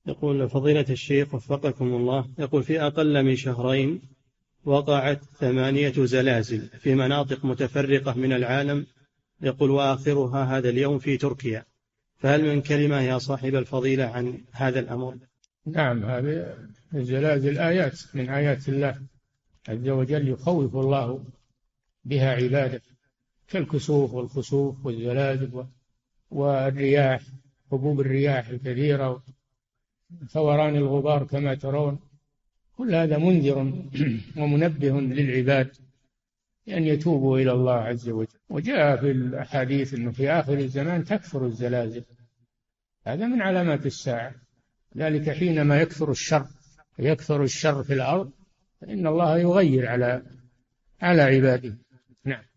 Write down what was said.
يقول فضيلة الشيخ وفقكم الله، يقول في أقل من شهرين وقعت 8 زلازل في مناطق متفرقة من العالم، يقول وآخرها هذا اليوم في تركيا، فهل من كلمة يا صاحب الفضيلة عن هذا الأمر؟ نعم، هذه الزلازل آيات من آيات الله عز وجل، يخوف الله بها عباده، كالكسوف والخسوف والزلازل والرياح، هبوب الرياح الكثيرة، ثوران الغبار كما ترون. كل هذا منذر ومنبه للعباد أن يتوبوا إلى الله عز وجل. وجاء في الأحاديث أنه في آخر الزمان تكثر الزلازل، هذا من علامات الساعة. ذلك حينما يكثر الشر في الأرض، فإن الله يغير على عباده. نعم.